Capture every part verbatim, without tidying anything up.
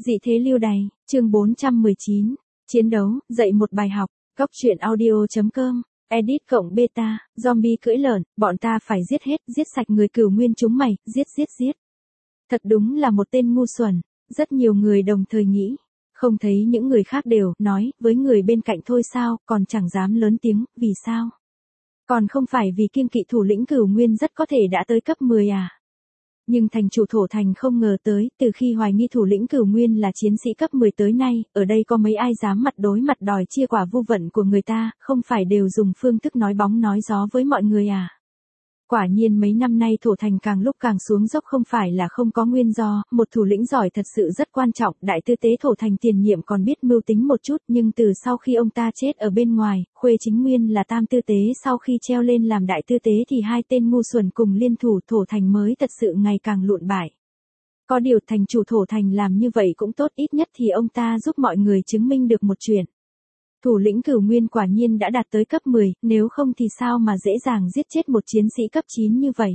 Dị thế lưu đày, chương bốn trăm mười chín, chiến đấu, dạy một bài học, góc truyện audio.com, edit cộng beta, zombie cưỡi lợn, bọn ta phải giết hết, giết sạch người Cửu Nguyên chúng mày, giết giết giết. Thật đúng là một tên ngu xuẩn, rất nhiều người đồng thời nghĩ, không thấy những người khác đều nói với người bên cạnh thôi sao, còn chẳng dám lớn tiếng, vì sao? Còn không phải vì kiêng kỵ thủ lĩnh Cửu Nguyên rất có thể đã tới cấp mười à? Nhưng thành chủ thổ thành không ngờ tới, từ khi hoài nghi thủ lĩnh Cửu Nguyên là chiến sĩ cấp mười tới nay, ở đây có mấy ai dám mặt đối mặt đòi chia quả vu vận của người ta, không phải đều dùng phương thức nói bóng nói gió với mọi người à? Quả nhiên mấy năm nay thổ thành càng lúc càng xuống dốc không phải là không có nguyên do, một thủ lĩnh giỏi thật sự rất quan trọng, đại tư tế thổ thành tiền nhiệm còn biết mưu tính một chút, nhưng từ sau khi ông ta chết ở bên ngoài, Khuê Chính Nguyên là tam tư tế sau khi treo lên làm đại tư tế thì hai tên ngu xuẩn cùng liên thủ thổ thành mới thật sự ngày càng lụn bại. Có điều thành chủ thổ thành làm như vậy cũng tốt, ít nhất thì ông ta giúp mọi người chứng minh được một chuyện. Thủ lĩnh Cửu Nguyên quả nhiên đã đạt tới cấp mười, nếu không thì sao mà dễ dàng giết chết một chiến sĩ cấp chín như vậy.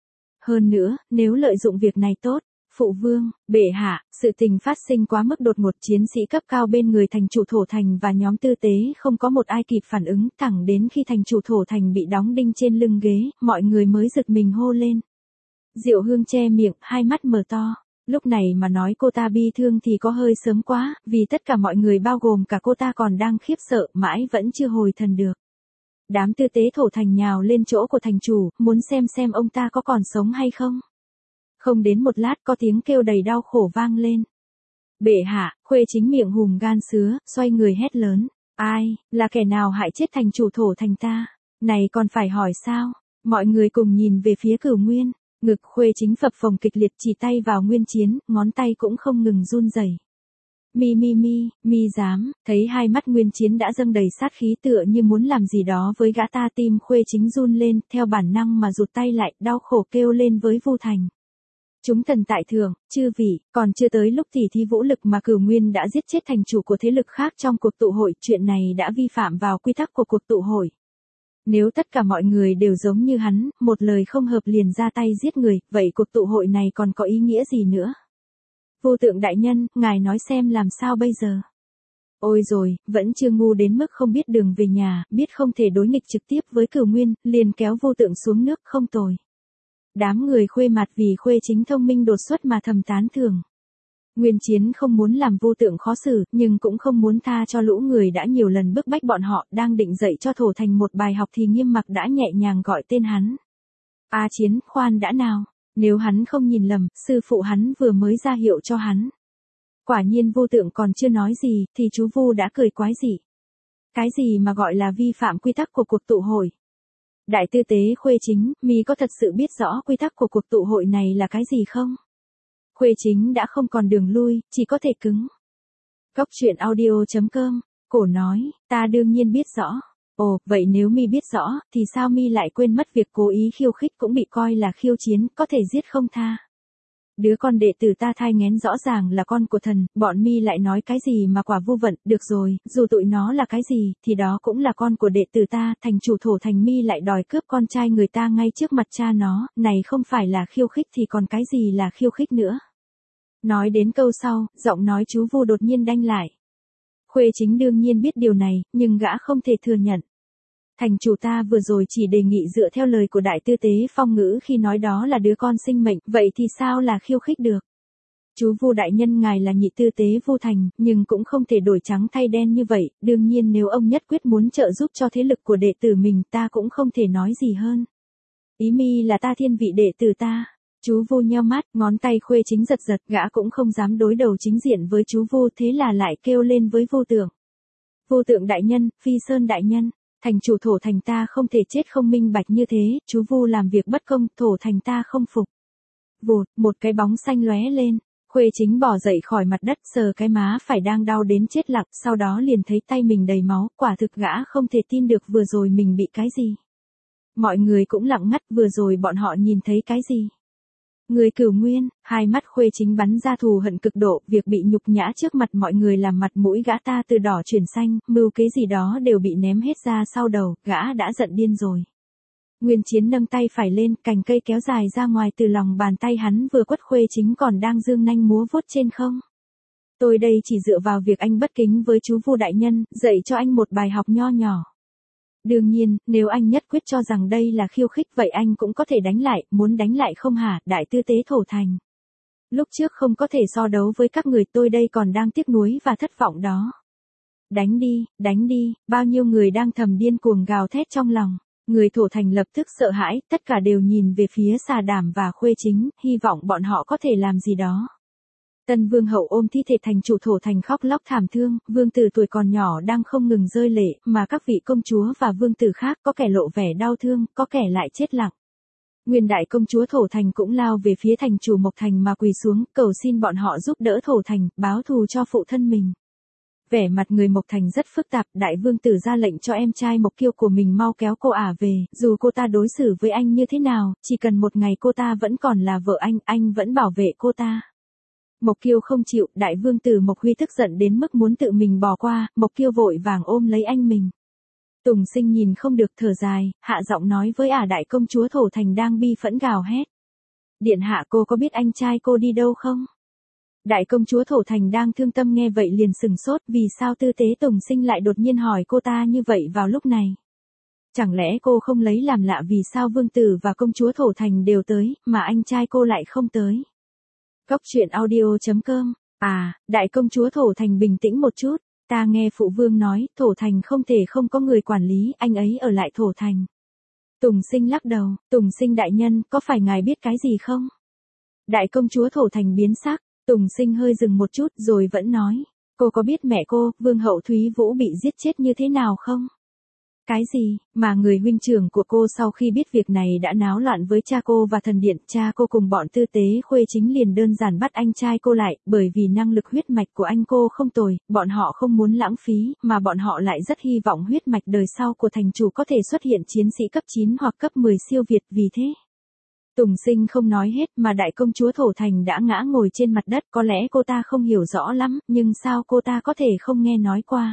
Hơn nữa, nếu lợi dụng việc này tốt, phụ vương, bệ hạ, sự tình phát sinh quá mức đột ngột, chiến sĩ cấp cao bên người thành chủ thổ thành và nhóm tư tế không có một ai kịp phản ứng, thẳng đến khi thành chủ thổ thành bị đóng đinh trên lưng ghế, mọi người mới giật mình hô lên. Diệu Hương che miệng, hai mắt mở to. Lúc này mà nói cô ta bi thương thì có hơi sớm quá, vì tất cả mọi người bao gồm cả cô ta còn đang khiếp sợ, mãi vẫn chưa hồi thần được. Đám tư tế thổ thành nhào lên chỗ của thành chủ, muốn xem xem ông ta có còn sống hay không. Không đến một lát có tiếng kêu đầy đau khổ vang lên. Bệ hạ, Khuê Chính miệng hùm gan sứa, xoay người hét lớn. Ai, là kẻ nào hại chết thành chủ thổ thành ta? Này còn phải hỏi sao? Mọi người cùng nhìn về phía Cửu Nguyên. Ngực Khuê Chính phập phồng kịch liệt, chỉ tay vào Nguyên Chiến, ngón tay cũng không ngừng run rẩy. Mi mi mi, mi dám, thấy hai mắt Nguyên Chiến đã dâng đầy sát khí tựa như muốn làm gì đó với gã ta, tim Khuê Chính run lên, theo bản năng mà rụt tay lại, đau khổ kêu lên với Vu Thành. Chúng thần tại thượng, chư vị, còn chưa tới lúc tỉ thí vũ lực mà Cửu Nguyên đã giết chết thành chủ của thế lực khác trong cuộc tụ hội, chuyện này đã vi phạm vào quy tắc của cuộc tụ hội. Nếu tất cả mọi người đều giống như hắn, một lời không hợp liền ra tay giết người, vậy cuộc tụ hội này còn có ý nghĩa gì nữa? Vô Tượng đại nhân, ngài nói xem làm sao bây giờ? Ôi rồi, vẫn chưa ngu đến mức không biết đường về nhà, biết không thể đối nghịch trực tiếp với Cửu Nguyên, liền kéo Vô Tượng xuống nước, không tồi. Đám người Khuê mặt vì Khuê Chính thông minh đột xuất mà thầm tán thưởng. Nguyên Chiến không muốn làm Vô Tượng khó xử, nhưng cũng không muốn tha cho lũ người đã nhiều lần bức bách bọn họ, đang định dạy cho thổ thành một bài học thì Nghiêm Mặc đã nhẹ nhàng gọi tên hắn. A Chiến, khoan đã nào, nếu hắn không nhìn lầm, sư phụ hắn vừa mới ra hiệu cho hắn. Quả nhiên Vô Tượng còn chưa nói gì, thì chú Vu đã cười quái dị. Cái gì mà gọi là vi phạm quy tắc của cuộc tụ hội? Đại tư tế Khuê Chính, mi có thật sự biết rõ quy tắc của cuộc tụ hội này là cái gì không? Khuê Chính đã không còn đường lui, chỉ có thể cứng. Góc truyện audio.com, cổ nói, ta đương nhiên biết rõ. Ồ, vậy nếu mi biết rõ, thì sao mi lại quên mất việc cố ý khiêu khích cũng bị coi là khiêu chiến, có thể giết không tha. Đứa con đệ tử ta thai nghén rõ ràng là con của thần, bọn mi lại nói cái gì mà quả vu vận, được rồi, dù tụi nó là cái gì, thì đó cũng là con của đệ tử ta, thành chủ thổ thành mi lại đòi cướp con trai người ta ngay trước mặt cha nó, này không phải là khiêu khích thì còn cái gì là khiêu khích nữa. Nói đến câu sau, giọng nói chú Vu đột nhiên đanh lại. Khuê Chính đương nhiên biết điều này, nhưng gã không thể thừa nhận. Thành chủ ta vừa rồi chỉ đề nghị dựa theo lời của đại tư tế Phong Ngữ khi nói đó là đứa con sinh mệnh, vậy thì sao là khiêu khích được? Chú Vu đại nhân ngài là nhị tư tế Vu Thành, nhưng cũng không thể đổi trắng thay đen như vậy, đương nhiên nếu ông nhất quyết muốn trợ giúp cho thế lực của đệ tử mình ta cũng không thể nói gì hơn. Ý mi là ta thiên vị đệ tử ta. Chú Vu nheo mắt, ngón tay Khuê Chính giật giật, gã cũng không dám đối đầu chính diện với chú Vu, thế là lại kêu lên với Vô Tượng. Vô Tượng đại nhân, Phi Sơn đại nhân, thành chủ thổ thành ta không thể chết không minh bạch như thế, chú Vu làm việc bất công, thổ thành ta không phục. Vụt, một cái bóng xanh lóe lên, Khuê Chính bò dậy khỏi mặt đất, sờ cái má phải đang đau đến chết lặng, sau đó liền thấy tay mình đầy máu, quả thực gã không thể tin được vừa rồi mình bị cái gì. Mọi người cũng lặng ngắt, vừa rồi bọn họ nhìn thấy cái gì? Người Cửu Nguyên, hai mắt Khuê Chính bắn ra thù hận cực độ, việc bị nhục nhã trước mặt mọi người làm mặt mũi gã ta từ đỏ chuyển xanh, mưu kế gì đó đều bị ném hết ra sau đầu, gã đã giận điên rồi. Nguyên Chiến nâng tay phải lên, cành cây kéo dài ra ngoài từ lòng bàn tay hắn vừa quất Khuê Chính còn đang dương nanh múa vuốt trên không. Tôi đây chỉ dựa vào việc anh bất kính với chú Vu đại nhân, dạy cho anh một bài học nho nhỏ. Đương nhiên, nếu anh nhất quyết cho rằng đây là khiêu khích vậy anh cũng có thể đánh lại, muốn đánh lại không hả, đại tư tế Thổ Thành. Lúc trước không có thể so đấu với các người, tôi đây còn đang tiếc nuối và thất vọng đó. Đánh đi, đánh đi, bao nhiêu người đang thầm điên cuồng gào thét trong lòng. Người Thổ Thành lập tức sợ hãi, tất cả đều nhìn về phía Xà Đảm và Khuê Chính, hy vọng bọn họ có thể làm gì đó. Tân Vương hậu ôm thi thể thành chủ Thổ Thành khóc lóc thảm thương, vương tử tuổi còn nhỏ đang không ngừng rơi lệ, mà các vị công chúa và vương tử khác có kẻ lộ vẻ đau thương, có kẻ lại chết lặng. Nguyên đại công chúa Thổ Thành cũng lao về phía thành chủ Mộc Thành mà quỳ xuống, cầu xin bọn họ giúp đỡ Thổ Thành, báo thù cho phụ thân mình. Vẻ mặt người Mộc Thành rất phức tạp, đại vương tử ra lệnh cho em trai Mộc Kiêu của mình mau kéo cô ả về, dù cô ta đối xử với anh như thế nào, chỉ cần một ngày cô ta vẫn còn là vợ anh, anh vẫn bảo vệ cô ta. Mộc Kiêu không chịu, đại vương tử Mộc Huy tức giận đến mức muốn tự mình bỏ qua, Mộc Kiêu vội vàng ôm lấy anh mình. Tùng Sinh nhìn không được thở dài, hạ giọng nói với ả đại công chúa Thổ Thành đang bi phẫn gào hét. Điện hạ, cô có biết anh trai cô đi đâu không? Đại công chúa Thổ Thành đang thương tâm nghe vậy liền sừng sốt, vì sao tư tế Tùng Sinh lại đột nhiên hỏi cô ta như vậy vào lúc này? Chẳng lẽ cô không lấy làm lạ vì sao vương tử và công chúa Thổ Thành đều tới, mà anh trai cô lại không tới? Góc truyện audio chấm com. À, đại công chúa Thổ Thành bình tĩnh một chút, ta nghe phụ vương nói, Thổ Thành không thể không có người quản lý, anh ấy ở lại Thổ Thành. Tùng Sinh lắc đầu, Tùng Sinh đại nhân, có phải ngài biết cái gì không? Đại công chúa Thổ Thành biến sắc, Tùng Sinh hơi dừng một chút rồi vẫn nói, cô có biết mẹ cô, vương hậu Thúy Vũ bị giết chết như thế nào không? Cái gì, mà người huynh trưởng của cô sau khi biết việc này đã náo loạn với cha cô và thần điện, cha cô cùng bọn tư tế Khuê Chính liền đơn giản bắt anh trai cô lại, bởi vì năng lực huyết mạch của anh cô không tồi, bọn họ không muốn lãng phí, mà bọn họ lại rất hy vọng huyết mạch đời sau của thành chủ có thể xuất hiện chiến sĩ cấp chín hoặc cấp mười siêu việt, vì thế. Tùng Sinh không nói hết mà đại công chúa Thổ Thành đã ngã ngồi trên mặt đất, có lẽ cô ta không hiểu rõ lắm, nhưng sao cô ta có thể không nghe nói qua.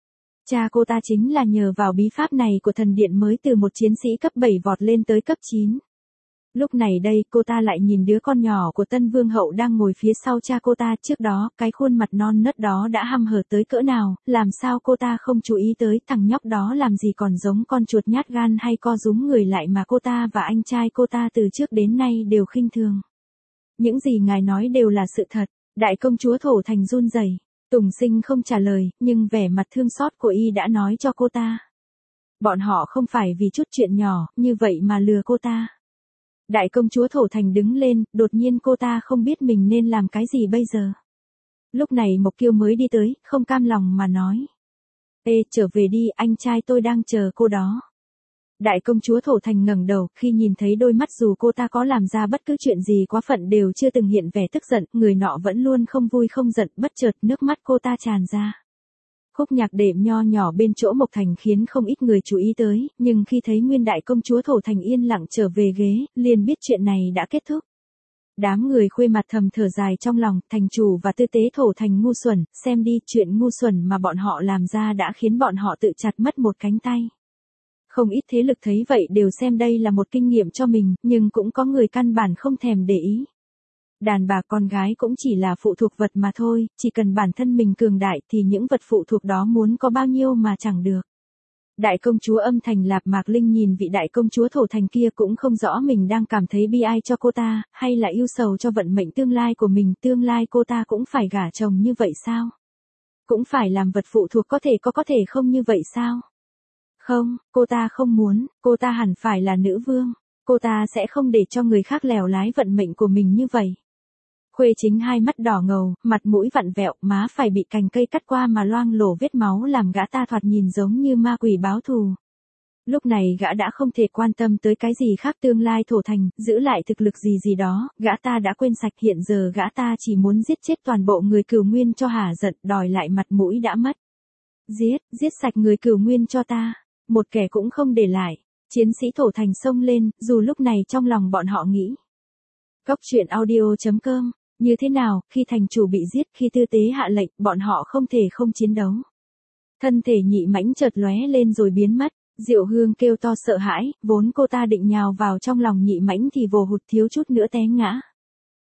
Cha cô ta chính là nhờ vào bí pháp này của thần điện mới từ một chiến sĩ cấp bảy vọt lên tới cấp chín. Lúc này đây, cô ta lại nhìn đứa con nhỏ của Tân Vương hậu đang ngồi phía sau cha cô ta, trước đó, cái khuôn mặt non nớt đó đã hăm hở tới cỡ nào, làm sao cô ta không chú ý tới, thằng nhóc đó làm gì còn giống con chuột nhát gan hay co rúm người lại mà cô ta và anh trai cô ta từ trước đến nay đều khinh thường. Những gì ngài nói đều là sự thật, đại công chúa Thổ Thành run rẩy. Tùng Sinh không trả lời, nhưng vẻ mặt thương xót của y đã nói cho cô ta. Bọn họ không phải vì chút chuyện nhỏ, như vậy mà lừa cô ta. Đại công chúa Thổ Thành đứng lên, đột nhiên cô ta không biết mình nên làm cái gì bây giờ. Lúc này Mộc Kiêu mới đi tới, không cam lòng mà nói. Ê, trở về đi, anh trai tôi đang chờ cô đó. Đại công chúa Thổ Thành ngẩng đầu, khi nhìn thấy đôi mắt dù cô ta có làm ra bất cứ chuyện gì quá phận đều chưa từng hiện vẻ tức giận, người nọ vẫn luôn không vui không giận, bất chợt nước mắt cô ta tràn ra. Khúc nhạc đệm nho nhỏ bên chỗ Mộc Thành khiến không ít người chú ý tới, nhưng khi thấy nguyên đại công chúa Thổ Thành yên lặng trở về ghế, liền biết chuyện này đã kết thúc. Đám người Khuê mặt thầm thở dài trong lòng, thành chủ và tư tế Thổ Thành ngu xuẩn, xem đi, chuyện ngu xuẩn mà bọn họ làm ra đã khiến bọn họ tự chặt mất một cánh tay. Không ít thế lực thấy vậy đều xem đây là một kinh nghiệm cho mình, nhưng cũng có người căn bản không thèm để ý. Đàn bà con gái cũng chỉ là phụ thuộc vật mà thôi, chỉ cần bản thân mình cường đại thì những vật phụ thuộc đó muốn có bao nhiêu mà chẳng được. Đại công chúa Âm Thành Lạp Mạc Linh nhìn vị đại công chúa Thổ Thành kia cũng không rõ mình đang cảm thấy bi ai cho cô ta, hay là yêu sầu cho vận mệnh tương lai của mình, tương lai cô ta cũng phải gả chồng như vậy sao? Cũng phải làm vật phụ thuộc có thể có có thể không như vậy sao? Không, cô ta không muốn, cô ta hẳn phải là nữ vương, cô ta sẽ không để cho người khác lèo lái vận mệnh của mình như vậy. Khuê Chính hai mắt đỏ ngầu, mặt mũi vặn vẹo, má phải bị cành cây cắt qua mà loang lổ vết máu làm gã ta thoạt nhìn giống như ma quỷ báo thù. Lúc này gã đã không thể quan tâm tới cái gì khác, tương lai Thổ Thành, giữ lại thực lực gì gì đó, gã ta đã quên sạch, hiện giờ gã ta chỉ muốn giết chết toàn bộ người Cửu Nguyên cho hả giận, đòi lại mặt mũi đã mất. Giết, giết sạch người Cửu Nguyên cho ta, một kẻ cũng không để lại. Chiến sĩ Thổ Thành xông lên, dù lúc này trong lòng bọn họ nghĩ. Góc truyện audio chấm com, như thế nào, khi thành chủ bị giết, khi tư tế hạ lệnh, bọn họ không thể không chiến đấu. Thân thể Nhị Mãnh chợt lóe lên rồi biến mất, Diệu Hương kêu to sợ hãi, vốn cô ta định nhào vào trong lòng Nhị Mãnh thì vồ hụt thiếu chút nữa té ngã.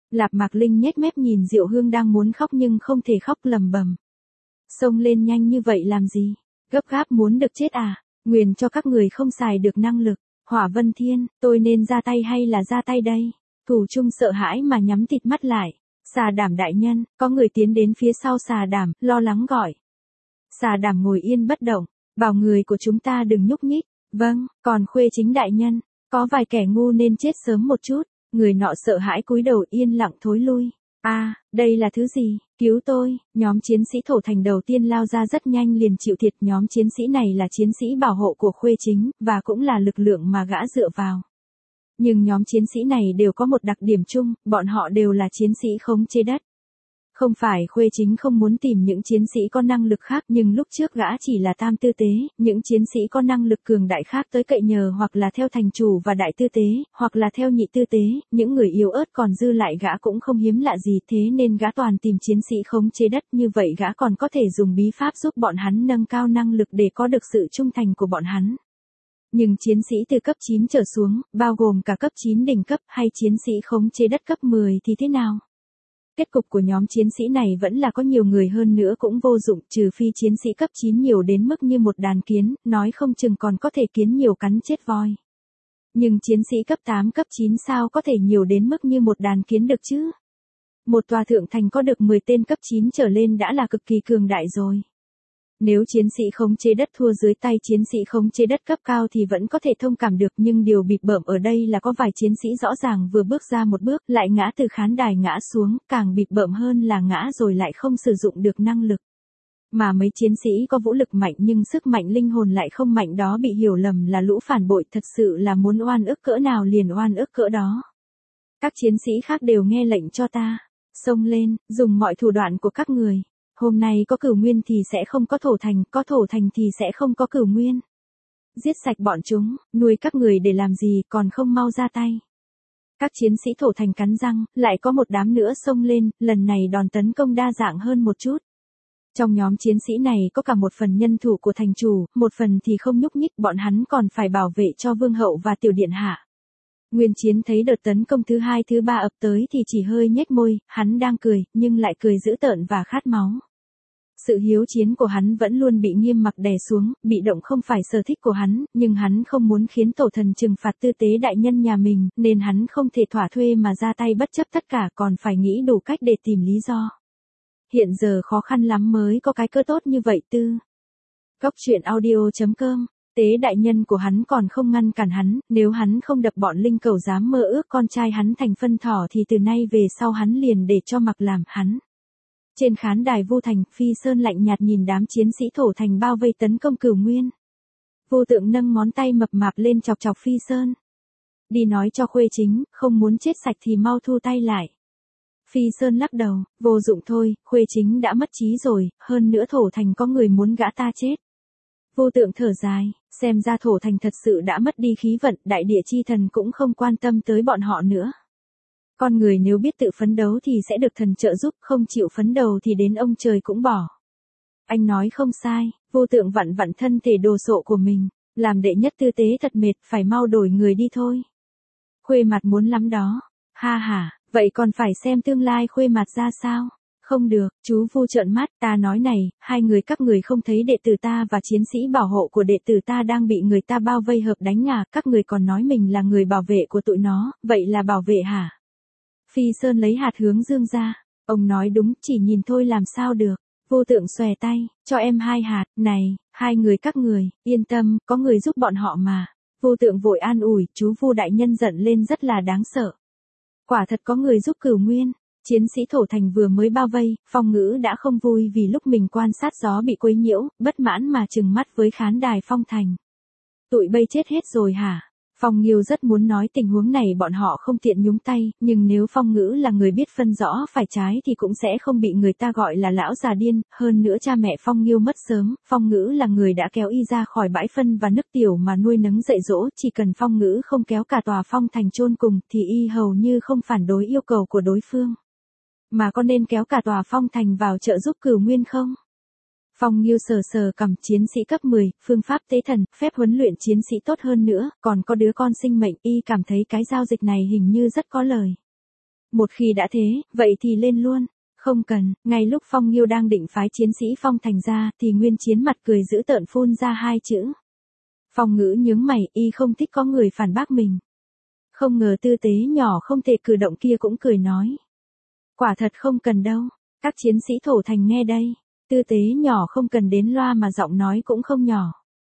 Lạp Mạc Linh nhếch mép nhìn Diệu Hương đang muốn khóc nhưng không thể khóc, lầm bầm. Xông lên nhanh như vậy làm gì? Gấp gáp muốn được chết à? Nguyền cho các người không xài được năng lực. Hỏa Vân Thiên, tôi nên ra tay hay là ra tay đây? Thủ Trung sợ hãi mà nhắm tịt mắt lại. Xà Đảm đại nhân, có người tiến đến phía sau Xà Đảm, lo lắng gọi. Xà Đảm ngồi yên bất động, bảo người của chúng ta đừng nhúc nhích. Vâng, còn Khuê Chính đại nhân, có vài kẻ ngu nên chết sớm một chút. Người nọ sợ hãi cúi đầu yên lặng thối lui. A, à, đây là thứ gì? Cứu tôi! Nhóm chiến sĩ thổ thành đầu tiên lao ra rất nhanh liền chịu thiệt. Nhóm chiến sĩ này là chiến sĩ bảo hộ của Khuê Chính, và cũng là lực lượng mà gã dựa vào. Nhưng nhóm chiến sĩ này đều có một đặc điểm chung, bọn họ đều là chiến sĩ khống chế đất. Không phải Khuê Chính không muốn tìm những chiến sĩ có năng lực khác, nhưng lúc trước gã chỉ là tam tư tế, những chiến sĩ có năng lực cường đại khác tới cậy nhờ hoặc là theo thành chủ và đại tư tế, hoặc là theo nhị tư tế, những người yếu ớt còn dư lại gã cũng không hiếm lạ gì, thế nên gã toàn tìm chiến sĩ khống chế đất, như vậy gã còn có thể dùng bí pháp giúp bọn hắn nâng cao năng lực để có được sự trung thành của bọn hắn. Nhưng chiến sĩ từ cấp chín trở xuống, bao gồm cả cấp chín đỉnh cấp hay chiến sĩ khống chế đất cấp mười thì thế nào? Kết cục của nhóm chiến sĩ này vẫn là có nhiều người hơn nữa cũng vô dụng, trừ phi chiến sĩ cấp chín nhiều đến mức như một đàn kiến, nói không chừng còn có thể kiến nhiều cắn chết voi. Nhưng chiến sĩ cấp tám cấp chín sao có thể nhiều đến mức như một đàn kiến được chứ? Một tòa thượng thành có được mười tên cấp chín trở lên đã là cực kỳ cường đại rồi. Nếu chiến sĩ khống chế đất thua dưới tay chiến sĩ khống chế đất cấp cao thì vẫn có thể thông cảm được, nhưng điều bịp bợm ở đây là có vài chiến sĩ rõ ràng vừa bước ra một bước lại ngã từ khán đài ngã xuống, càng bịp bợm hơn là ngã rồi lại không sử dụng được năng lực. Mà mấy chiến sĩ có vũ lực mạnh nhưng sức mạnh linh hồn lại không mạnh đó bị hiểu lầm là lũ phản bội, thật sự là muốn oan ức cỡ nào liền oan ức cỡ đó. Các chiến sĩ khác đều nghe lệnh cho ta, xông lên, dùng mọi thủ đoạn của các người. Hôm nay có Cửu Nguyên thì sẽ không có Thổ Thành, có Thổ Thành thì sẽ không có Cửu Nguyên. Giết sạch bọn chúng, nuôi các người để làm gì, còn không mau ra tay. Các chiến sĩ Thổ Thành cắn răng, lại có một đám nữa xông lên, lần này đòn tấn công đa dạng hơn một chút. Trong nhóm chiến sĩ này có cả một phần nhân thủ của thành chủ, một phần thì không nhúc nhích, bọn hắn còn phải bảo vệ cho Vương Hậu và Tiểu Điện Hạ. Nguyên Chiến thấy đợt tấn công thứ hai thứ ba ập tới thì chỉ hơi nhếch môi, hắn đang cười, nhưng lại cười dữ tợn và khát máu. Sự hiếu chiến của hắn vẫn luôn bị Nghiêm Mặc đè xuống, bị động không phải sở thích của hắn, nhưng hắn không muốn khiến tổ thần trừng phạt tư tế đại nhân nhà mình, nên hắn không thể thỏa thuê mà ra tay bất chấp tất cả, còn phải nghĩ đủ cách để tìm lý do. Hiện giờ khó khăn lắm mới có cái cơ tốt như vậy tư. Góc truyện audio chấm com. Tế đại nhân của hắn còn không ngăn cản hắn, nếu hắn không đập bọn linh cầu dám mơ ước con trai hắn thành phân thỏ thì từ nay về sau hắn liền để cho Mặc làm hắn. Trên khán đài Vu Thành, Phi Sơn lạnh nhạt nhìn đám chiến sĩ Thổ Thành bao vây tấn công Cửu Nguyên. Vu Tượng nâng ngón tay mập mạp lên chọc chọc Phi Sơn. Đi nói cho Khuê Chính, không muốn chết sạch thì mau thu tay lại. Phi Sơn lắc đầu, vô dụng thôi, Khuê Chính đã mất trí rồi, hơn nữa Thổ Thành có người muốn gã ta chết. Vô Tượng thở dài, xem ra Thổ Thành thật sự đã mất đi khí vận, đại địa chi thần cũng không quan tâm tới bọn họ nữa. Con người nếu biết tự phấn đấu thì sẽ được thần trợ giúp, không chịu phấn đấu thì đến ông trời cũng bỏ. Anh nói không sai, Vô Tượng vặn vặn thân thể đồ sộ của mình, làm đệ nhất tư tế thật mệt, phải mau đổi người đi thôi. Khuê Mặt muốn lắm đó, ha ha, vậy còn phải xem tương lai Khuê Mặt ra sao. Không được, chú Vu trợn mắt, ta nói này, hai người các người không thấy đệ tử ta và chiến sĩ bảo hộ của đệ tử ta đang bị người ta bao vây hợp đánh à, các người còn nói mình là người bảo vệ của tụi nó, vậy là bảo vệ hả? Phi Sơn lấy hạt hướng dương ra, ông nói đúng, chỉ nhìn thôi làm sao được. Vô Tượng xòe tay, cho em hai hạt, này, hai người các người, yên tâm, có người giúp bọn họ mà. Vô Tượng vội an ủi, chú Vu đại nhân giận lên rất là đáng sợ. Quả thật có người giúp Cửu Nguyên. Chiến sĩ Thổ Thành vừa mới bao vây, Phong Ngữ đã không vui vì lúc mình quan sát gió bị quấy nhiễu, bất mãn mà trừng mắt với khán đài Phong Thành. Tụi bây chết hết rồi hả? Phong Nghiêu rất muốn nói tình huống này bọn họ không tiện nhúng tay, nhưng nếu Phong Ngữ là người biết phân rõ phải trái thì cũng sẽ không bị người ta gọi là lão già điên, hơn nữa cha mẹ Phong Nghiêu mất sớm, Phong Ngữ là người đã kéo y ra khỏi bãi phân và nước tiểu mà nuôi nấng dạy dỗ, chỉ cần Phong Ngữ không kéo cả tòa Phong Thành chôn cùng thì y hầu như không phản đối yêu cầu của đối phương. Mà có nên kéo cả tòa Phong Thành vào trợ giúp Cửu Nguyên không? Phong Nghiêu sờ sờ cầm chiến sĩ cấp mười, phương pháp tế thần, phép huấn luyện chiến sĩ tốt hơn nữa, còn có đứa con sinh mệnh, y cảm thấy cái giao dịch này hình như rất có lời. Một khi đã thế, vậy thì lên luôn. Không cần, ngay lúc Phong Nghiêu đang định phái chiến sĩ Phong Thành ra, thì Nguyên Chiến mặt cười dữ tợn phun ra hai chữ. Phong Ngữ nhướng mày, y không thích có người phản bác mình. Không ngờ tư tế nhỏ không thể cử động kia cũng cười nói. Quả thật không cần đâu, các chiến sĩ thổ thành nghe đây, tư tế nhỏ không cần đến loa mà giọng nói cũng không nhỏ.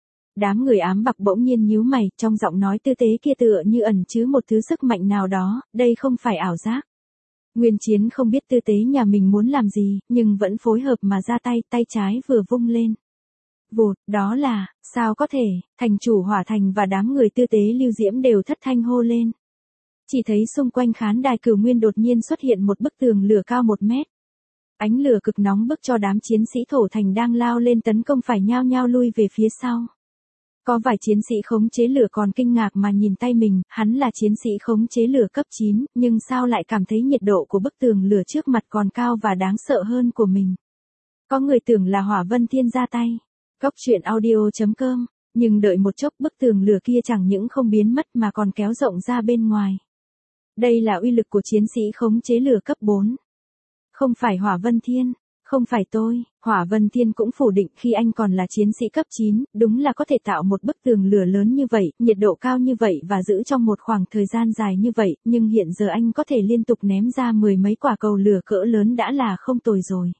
Đám người ám bạc bỗng nhiên nhíu mày, trong giọng nói tư tế kia tựa như ẩn chứa một thứ sức mạnh nào đó, đây không phải ảo giác. Nguyên Chiến không biết tư tế nhà mình muốn làm gì, nhưng vẫn phối hợp mà ra tay, tay trái vừa vung lên. Vụt, đó là, sao có thể, thành chủ Hỏa Thành và đám người tư tế Lưu Diễm đều thất thanh hô lên. Chỉ thấy xung quanh khán đài Cửu Nguyên đột nhiên xuất hiện một bức tường lửa cao một mét. Ánh lửa cực nóng bức cho đám chiến sĩ thổ thành đang lao lên tấn công phải nhao nhao lui về phía sau. Có vài chiến sĩ khống chế lửa còn kinh ngạc mà nhìn tay mình, hắn là chiến sĩ khống chế lửa cấp chín, nhưng sao lại cảm thấy nhiệt độ của bức tường lửa trước mặt còn cao và đáng sợ hơn của mình. Có người tưởng là Hỏa Vân Thiên ra tay. Cốc truyện audio chấm com, nhưng đợi một chốc bức tường lửa kia chẳng những không biến mất mà còn kéo rộng ra bên ngoài. Đây là uy lực của chiến sĩ khống chế lửa cấp bốn. Không phải Hỏa Vân Thiên, không phải tôi, Hỏa Vân Thiên cũng phủ định khi anh còn là chiến sĩ cấp chín, đúng là có thể tạo một bức tường lửa lớn như vậy, nhiệt độ cao như vậy và giữ trong một khoảng thời gian dài như vậy, nhưng hiện giờ anh có thể liên tục ném ra mười mấy quả cầu lửa cỡ lớn đã là không tồi rồi.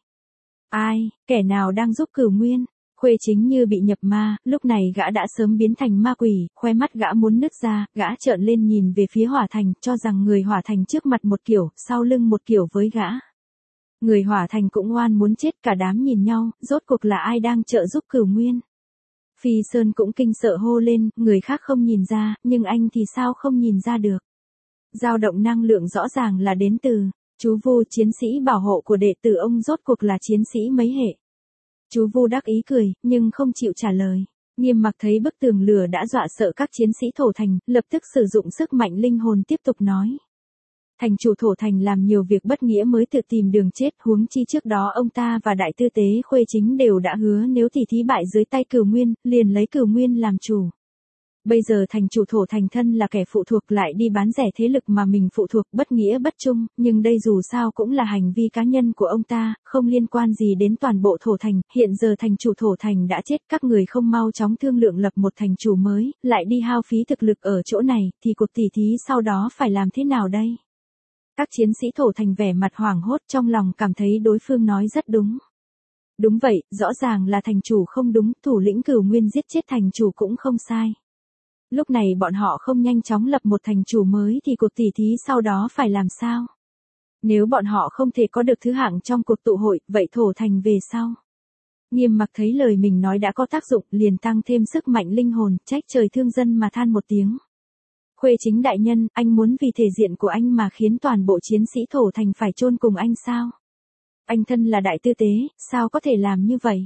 Ai, kẻ nào đang giúp Cửu Nguyên? Khuê Chính như bị nhập ma, lúc này gã đã sớm biến thành ma quỷ, khoe mắt gã muốn nứt ra, gã trợn lên nhìn về phía Hỏa Thành, cho rằng người Hỏa Thành trước mặt một kiểu, sau lưng một kiểu với gã. Người Hỏa Thành cũng oan muốn chết, cả đám nhìn nhau, rốt cuộc là ai đang trợ giúp Cửu Nguyên. Phi Sơn cũng kinh sợ hô lên, người khác không nhìn ra, nhưng anh thì sao không nhìn ra được. Dao động năng lượng rõ ràng là đến từ, chú Vu chiến sĩ bảo hộ của đệ tử ông rốt cuộc là chiến sĩ mấy hệ. Chú Vu đắc ý cười, nhưng không chịu trả lời. Nghiêm Mặc thấy bức tường lửa đã dọa sợ các chiến sĩ thổ thành, lập tức sử dụng sức mạnh linh hồn tiếp tục nói. Thành chủ thổ thành làm nhiều việc bất nghĩa mới tự tìm đường chết, huống chi trước đó ông ta và đại tư tế Khuê Chính đều đã hứa nếu tỷ thí bại dưới tay Cửu Nguyên, liền lấy Cửu Nguyên làm chủ. Bây giờ thành chủ thổ thành thân là kẻ phụ thuộc lại đi bán rẻ thế lực mà mình phụ thuộc, bất nghĩa bất trung, nhưng đây dù sao cũng là hành vi cá nhân của ông ta, không liên quan gì đến toàn bộ thổ thành, hiện giờ thành chủ thổ thành đã chết, các người không mau chóng thương lượng lập một thành chủ mới, lại đi hao phí thực lực ở chỗ này, thì cuộc tỷ thí sau đó phải làm thế nào đây? Các chiến sĩ thổ thành vẻ mặt hoảng hốt, trong lòng cảm thấy đối phương nói rất đúng. Đúng vậy, rõ ràng là thành chủ không đúng, thủ lĩnh Cửu Nguyên giết chết thành chủ cũng không sai. Lúc này bọn họ không nhanh chóng lập một thành chủ mới thì cuộc tỷ thí sau đó phải làm sao? Nếu bọn họ không thể có được thứ hạng trong cuộc tụ hội, vậy thổ thành về sau. Nghiêm Mặc thấy lời mình nói đã có tác dụng, liền tăng thêm sức mạnh linh hồn, trách trời thương dân mà than một tiếng. Khuê Chính đại nhân, anh muốn vì thể diện của anh mà khiến toàn bộ chiến sĩ thổ thành phải chôn cùng anh sao? Anh thân là đại tư tế, sao có thể làm như vậy?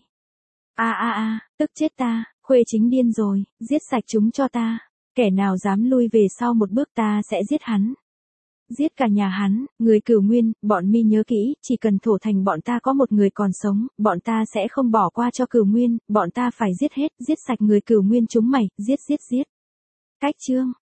A a a, tức chết ta, Khuê Chính điên rồi, giết sạch chúng cho ta. Kẻ nào dám lui về sau một bước ta sẽ giết hắn. Giết cả nhà hắn, người Cửu Nguyên, bọn mi nhớ kỹ, chỉ cần thổ thành bọn ta có một người còn sống, bọn ta sẽ không bỏ qua cho Cửu Nguyên, bọn ta phải giết hết, giết sạch người Cửu Nguyên chúng mày, giết giết giết. Cách chương